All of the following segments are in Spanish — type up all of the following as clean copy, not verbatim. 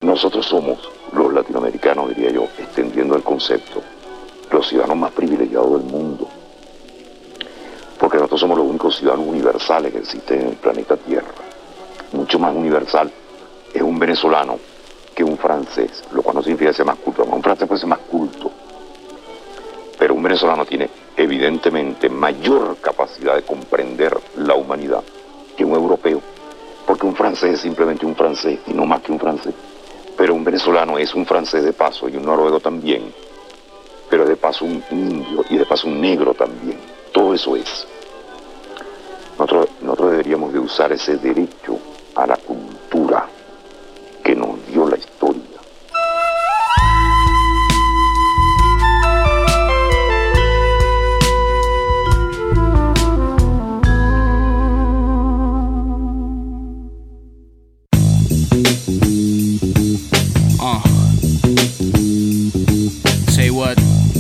Nosotros somos, los latinoamericanos, diría yo, extendiendo el concepto, los ciudadanos más privilegiados del mundo. Porque nosotros somos los únicos ciudadanos universales que existen en el planeta Tierra. Mucho más universal es un venezolano que un francés, lo cual no significa ser más culto. Un francés puede ser más culto, pero un venezolano tiene evidentemente mayor capacidad de comprender la humanidad que un europeo, porque un francés es simplemente un francés y no más que un francés. Pero un venezolano es un francés de paso y un noruego también, pero de paso un indio y de paso un negro también. Todo eso es. Nosotros deberíamos de usar ese derecho a la cultura que nos dio la historia. Say what?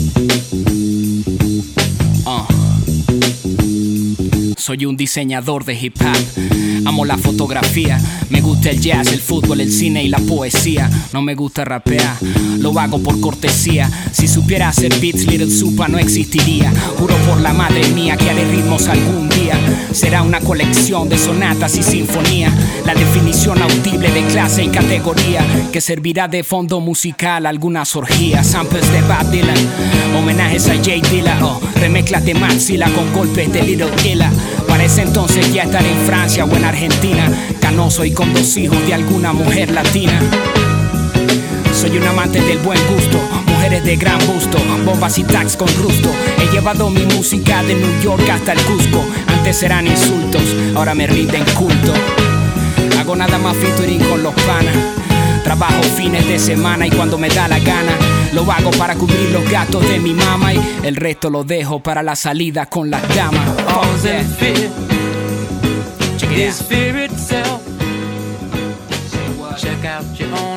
Soy un diseñador de hip hop. Amo la fotografía. Me gusta el jazz, el fútbol, el cine y la poesía. No me gusta rapear, lo hago por cortesía. Si supiera hacer beats, Little Supa no existiría. Juro por la madre mía que haré ritmos algún día. Será una colección de sonatas y sinfonía. La definición audible de clase y categoría, que servirá de fondo musical a algunas orgías. Samples de Bob Dylan, homenajes a J Dilla, remezclas de Maxila con golpes de Little Killa. Para ese entonces ya estaré en Francia o en Argentina, canoso y con 2 hijos de alguna mujer latina. Soy un amante del buen gusto, mujeres de gran busto, bombas y tags con rusto. He llevado mi música de New York hasta el Cusco. Antes eran insultos, ahora me rinden culto. Hago nada más featuring con los panas. Trabajo fines de semana y cuando me da la gana. Lo hago para cubrir los gastos de mi mamá y el resto lo dejo para la salida con las damas. Yeah. Check it out. Fear itself. Check out your own